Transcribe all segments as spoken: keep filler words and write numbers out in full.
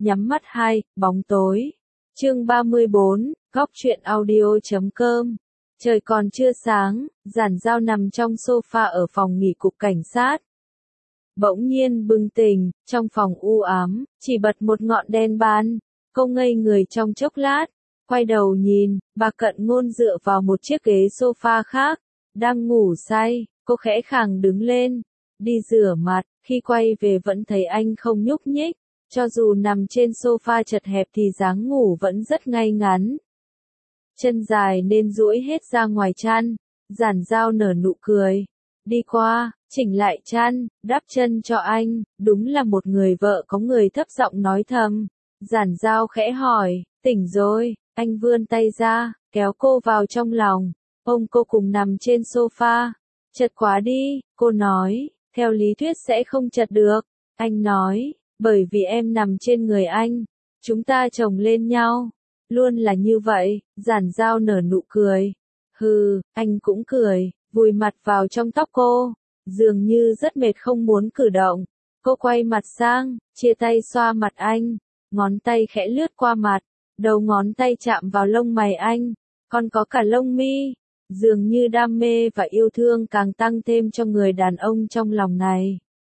Nhắm mắt hai, bóng tối. Chương ba mươi bốn, góc truyện audio chấm com. Trời còn chưa sáng, Giản Giao nằm trong sofa ở phòng nghỉ cục cảnh sát. Bỗng nhiên bừng tỉnh, trong phòng u ám, chỉ bật một ngọn đèn ban. Cô ngây người trong chốc lát, quay đầu nhìn, bà Cận Ngôn dựa vào một chiếc ghế sofa khác, đang ngủ say. Cô khẽ khàng đứng lên, đi rửa mặt, khi quay về vẫn thấy anh không nhúc nhích. Cho dù nằm trên sofa chật hẹp thì dáng ngủ vẫn rất ngay ngắn. Chân dài nên duỗi hết ra ngoài chăn, Giản Giao nở nụ cười. Đi qua, chỉnh lại chăn, đắp chân cho anh, đúng là một người vợ có người thấp giọng nói thầm. Giản Giao khẽ hỏi, tỉnh rồi, anh vươn tay ra, kéo cô vào trong lòng, ôm cô cùng nằm trên sofa. Chật quá đi, cô nói, theo lý thuyết sẽ không chật được. Anh nói, bởi vì em nằm trên người anh, chúng ta chồng lên nhau. Luôn là như vậy, Giản Giao nở nụ cười. Hừ, anh cũng cười, vùi mặt vào trong tóc cô, dường như rất mệt không muốn cử động. Cô quay mặt sang, chia tay xoa mặt anh, ngón tay khẽ lướt qua mặt, đầu ngón tay chạm vào lông mày anh, còn có cả lông mi. Dường như đam mê và yêu thương càng tăng thêm cho người đàn ông trong lòng này.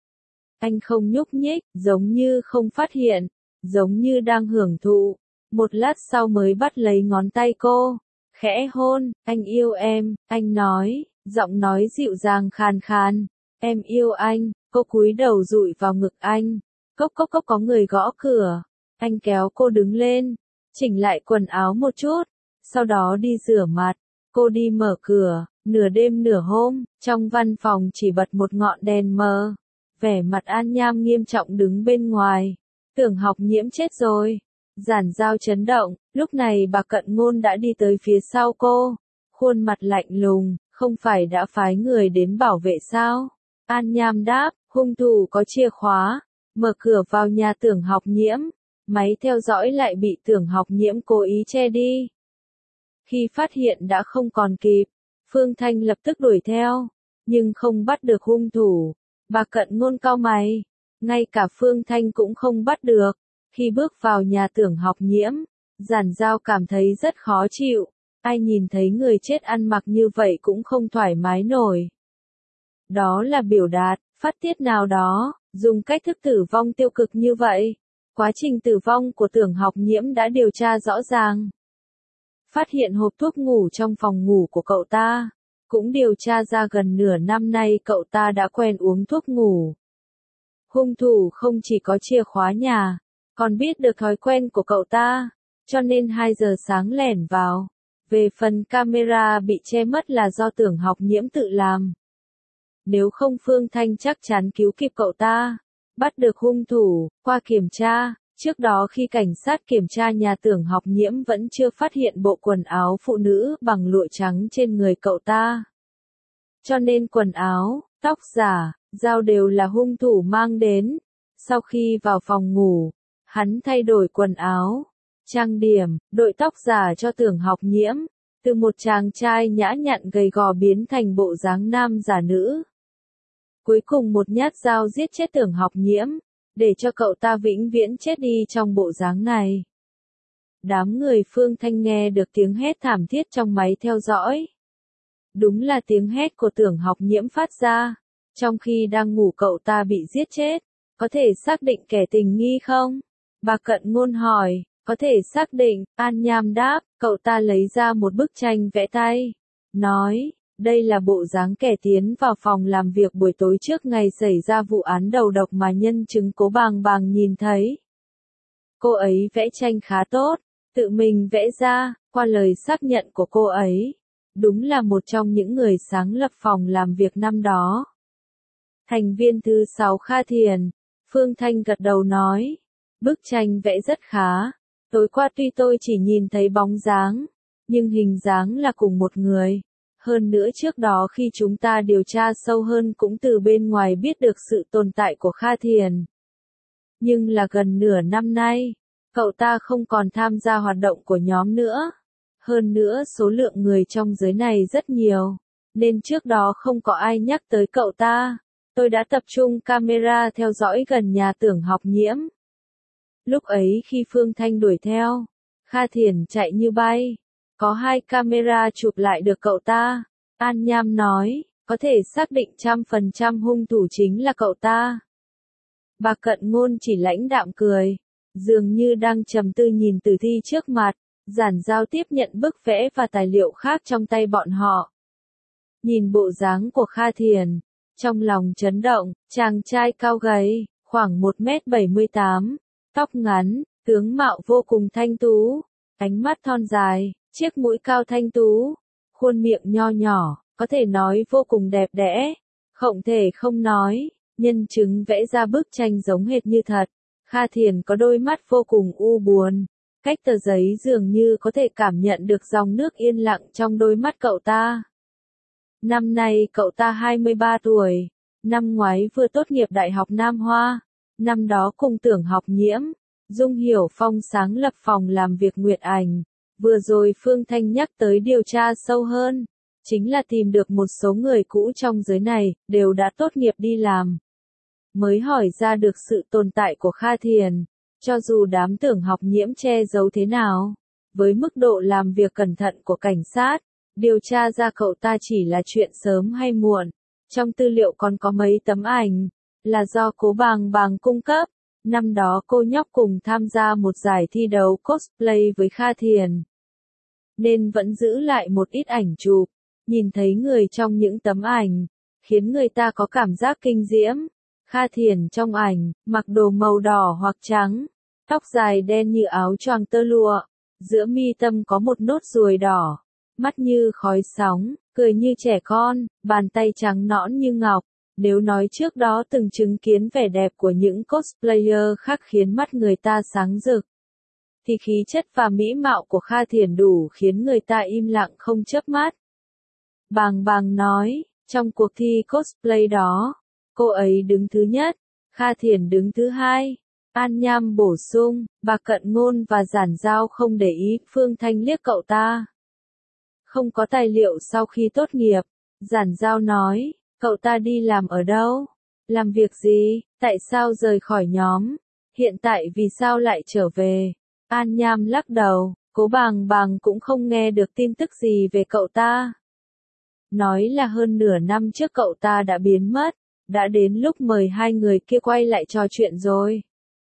Anh không nhúc nhích, giống như không phát hiện, giống như đang hưởng thụ. Một lát sau mới bắt lấy ngón tay cô, khẽ hôn. Anh yêu em, anh nói, giọng nói dịu dàng khàn khàn. Em yêu anh. Cô cúi đầu dụi vào ngực anh. Cốc cốc cốc, có người gõ cửa. Anh kéo cô đứng lên, chỉnh lại quần áo một chút, sau đó đi rửa mặt. Cô đi mở cửa, nửa đêm nửa hôm, trong văn phòng chỉ bật một ngọn đèn mờ. Vẻ mặt An Nham nghiêm trọng đứng bên ngoài. Tưởng Học Nhiễm chết rồi. Giản Giao chấn động, lúc này bà Cận Ngôn đã đi tới phía sau cô. Khuôn mặt lạnh lùng, không phải đã phái người đến bảo vệ sao? An Nham đáp, hung thủ có chìa khóa, mở cửa vào nhà Tưởng Học Nhiễm. Máy theo dõi lại bị Tưởng Học Nhiễm cố ý che đi. Khi phát hiện đã không còn kịp, Phương Thanh lập tức đuổi theo, nhưng không bắt được hung thủ. Bà Cận Ngôn cau mày, ngay cả Phương Thanh cũng không bắt được. Khi bước vào nhà Tưởng Học Nhiễm, Giản Giao cảm thấy rất khó chịu. Ai nhìn thấy người chết ăn mặc như vậy cũng không thoải mái nổi. Đó là biểu đạt, phát tiết nào đó, dùng cách thức tử vong tiêu cực như vậy. Quá trình tử vong của Tưởng Học Nhiễm đã điều tra rõ ràng. Phát hiện hộp thuốc ngủ trong phòng ngủ của cậu ta. Cũng điều tra ra gần nửa năm nay cậu ta đã quen uống thuốc ngủ. Hung thủ không chỉ có chìa khóa nhà, còn biết được thói quen của cậu ta, cho nên hai giờ sáng lẻn vào. Về phần camera bị che mất là do Tưởng Học Nhiễm tự làm. Nếu không Phương Thanh chắc chắn cứu kịp cậu ta, bắt được hung thủ. Qua kiểm tra, trước đó khi cảnh sát kiểm tra nhà Tưởng Học Nhiễm vẫn chưa phát hiện bộ quần áo phụ nữ bằng lụa trắng trên người cậu ta. Cho nên quần áo, tóc giả, dao đều là hung thủ mang đến. Sau khi vào phòng ngủ, hắn thay đổi quần áo, trang điểm, đội tóc giả cho Tưởng Học Nhiễm, từ một chàng trai nhã nhặn gầy gò biến thành bộ dáng nam giả nữ. Cuối cùng một nhát dao giết chết Tưởng Học Nhiễm, để cho cậu ta vĩnh viễn chết đi trong bộ dáng này. Đám người Phương Thanh nghe được tiếng hét thảm thiết trong máy theo dõi. Đúng là tiếng hét của Tưởng Học Nhiễm phát ra. Trong khi đang ngủ cậu ta bị giết chết. Có thể xác định kẻ tình nghi không? Bà Cận Ngôn hỏi. Có thể xác định, An Nham đáp. Cậu ta lấy ra một bức tranh vẽ tay. Nói, đây là bộ dáng kẻ tiến vào phòng làm việc buổi tối trước ngày xảy ra vụ án đầu độc mà nhân chứng Cố Bàng Bàng nhìn thấy. Cô ấy vẽ tranh khá tốt, tự mình vẽ ra, qua lời xác nhận của cô ấy. Đúng là một trong những người sáng lập phòng làm việc năm đó. Thành viên thứ sáu Kha Thiền, Phương Thanh gật đầu nói. Bức tranh vẽ rất khá. Tối qua tuy tôi chỉ nhìn thấy bóng dáng, nhưng hình dáng là cùng một người. Hơn nữa trước đó khi chúng ta điều tra sâu hơn cũng từ bên ngoài biết được sự tồn tại của Kha Thiền. Nhưng là gần nửa năm nay, cậu ta không còn tham gia hoạt động của nhóm nữa. Hơn nữa số lượng người trong giới này rất nhiều, nên trước đó không có ai nhắc tới cậu ta. Tôi đã tập trung camera theo dõi gần nhà Tưởng Học Nhiễm. Lúc ấy khi Phương Thanh đuổi theo, Kha Thiền chạy như bay. Có hai camera chụp lại được cậu ta. An Nham nói, có thể xác định trăm phần trăm hung thủ chính là cậu ta. Bà Cận Ngôn chỉ lãnh đạm cười, dường như đang trầm tư nhìn tử thi trước mặt. Giản Giao tiếp nhận bức vẽ và tài liệu khác trong tay bọn họ. Nhìn bộ dáng của Kha Thiền, trong lòng chấn động, chàng trai cao gầy, khoảng một mét bảy mươi tám, tóc ngắn, tướng mạo vô cùng thanh tú, ánh mắt thon dài, chiếc mũi cao thanh tú, khuôn miệng nho nhỏ, có thể nói vô cùng đẹp đẽ, không thể không nói, nhân chứng vẽ ra bức tranh giống hệt như thật. Kha Thiền có đôi mắt vô cùng u buồn, cách tờ giấy dường như có thể cảm nhận được dòng nước yên lặng trong đôi mắt cậu ta. Năm nay cậu ta hai mươi ba tuổi, năm ngoái vừa tốt nghiệp Đại học Nam Hoa, năm đó cùng Tưởng Học Nhiễm, Dung Hiểu Phong sáng lập phòng làm việc Nguyệt Ảnh. Vừa rồi Phương Thanh nhắc tới điều tra sâu hơn, chính là tìm được một số người cũ trong giới này, đều đã tốt nghiệp đi làm. Mới hỏi ra được sự tồn tại của Kha Thiền, cho dù đám Tưởng Học Nhiễm che giấu thế nào, với mức độ làm việc cẩn thận của cảnh sát, điều tra ra cậu ta chỉ là chuyện sớm hay muộn. Trong tư liệu còn có mấy tấm ảnh, là do Cố Bàng Bàng cung cấp. Năm đó cô nhóc cùng tham gia một giải thi đấu cosplay với Kha Thiền, nên vẫn giữ lại một ít ảnh chụp. Nhìn thấy người trong những tấm ảnh, khiến người ta có cảm giác kinh diễm. Kha Thiền trong ảnh, mặc đồ màu đỏ hoặc trắng, tóc dài đen như áo choàng tơ lụa, giữa mi tâm có một nốt ruồi đỏ, mắt như khói sóng, cười như trẻ con, bàn tay trắng nõn như ngọc. Nếu nói trước đó từng chứng kiến vẻ đẹp của những cosplayer khác khiến mắt người ta sáng rực, thì khí chất và mỹ mạo của Kha Thiền đủ khiến người ta im lặng không chớp mắt. Bàng Bàng nói, trong cuộc thi cosplay đó, cô ấy đứng thứ nhất, Kha Thiền đứng thứ hai. An Nham bổ sung, bà Cận Ngôn và Giản Giao không để ý. Phương Thanh liếc cậu ta. Không có tài liệu sau khi tốt nghiệp. Giản Giao nói, cậu ta đi làm ở đâu? Làm việc gì? Tại sao rời khỏi nhóm? Hiện tại vì sao lại trở về? An Nham lắc đầu, Cố Bàng Bàng cũng không nghe được tin tức gì về cậu ta. Nói là hơn nửa năm trước cậu ta đã biến mất, đã đến lúc mời hai người kia quay lại trò chuyện rồi.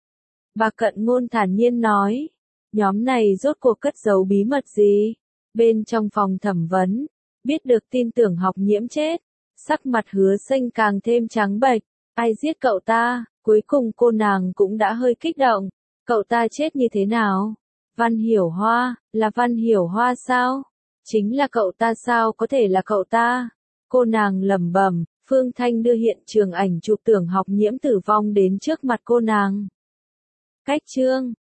Bà Cận Ngôn thản nhiên nói, nhóm này rốt cuộc cất giấu bí mật gì? Bên trong phòng thẩm vấn, biết được tin Tưởng Học Nhiễm chết, sắc mặt Hứa Xanh càng thêm trắng bệch. Ai giết cậu ta? Cuối cùng cô nàng cũng đã hơi kích động. Cậu ta chết như thế nào? Văn Hiểu Hoa, là Văn Hiểu Hoa sao? Chính là cậu ta sao có thể là cậu ta? Cô nàng lẩm bẩm. Phương Thanh đưa hiện trường ảnh chụp Tưởng Học Nhiễm tử vong đến trước mặt cô nàng. Cách chương